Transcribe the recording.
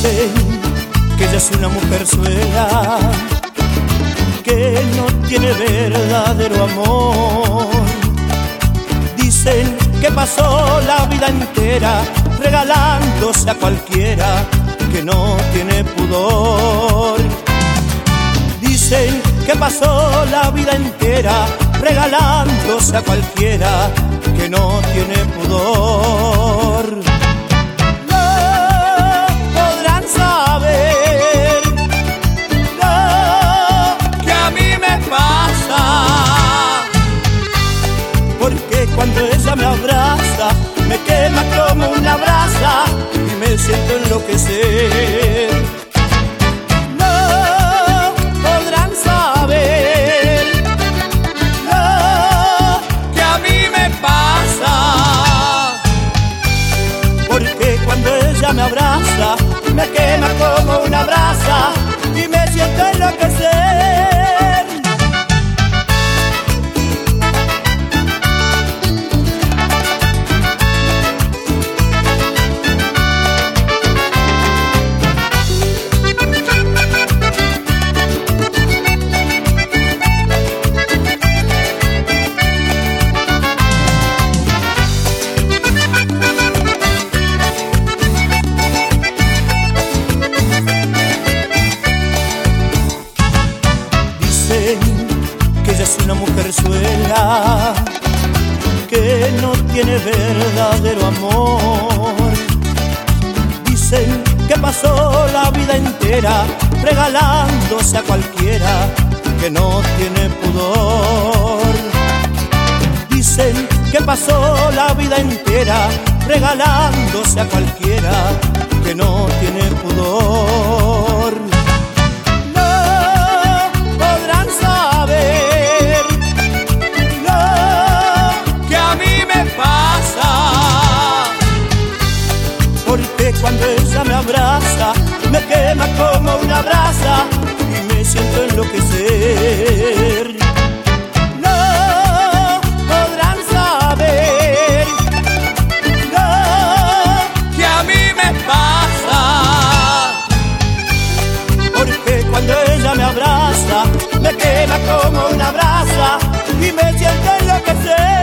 Dicen que ella es una mujerzuela, que no tiene verdadero amor. Dicen que pasó la vida entera regalándose a cualquiera, que no tiene pudor. Dicen que pasó la vida entera regalándose a cualquiera, que no tiene pudor. Cuando ella me abraza, me quema como una brasa y me siento enloquecer. No podrán saber lo que a mí me pasa, porque cuando ella me abraza, me quema como una brasa y me siento enloquecer. Que ella es una mujerzuela, que no tiene verdadero amor. Dicen que pasó la vida entera regalándose a cualquiera, que no tiene pudor. Dicen que pasó la vida entera regalándose a cualquiera, que no tiene pudor. Porque cuando ella me abraza, me quema como una brasa y me siento enloquecer. No podrán saber lo que a mí me pasa, porque cuando ella me abraza, me quema como una brasa y me siento enloquecer.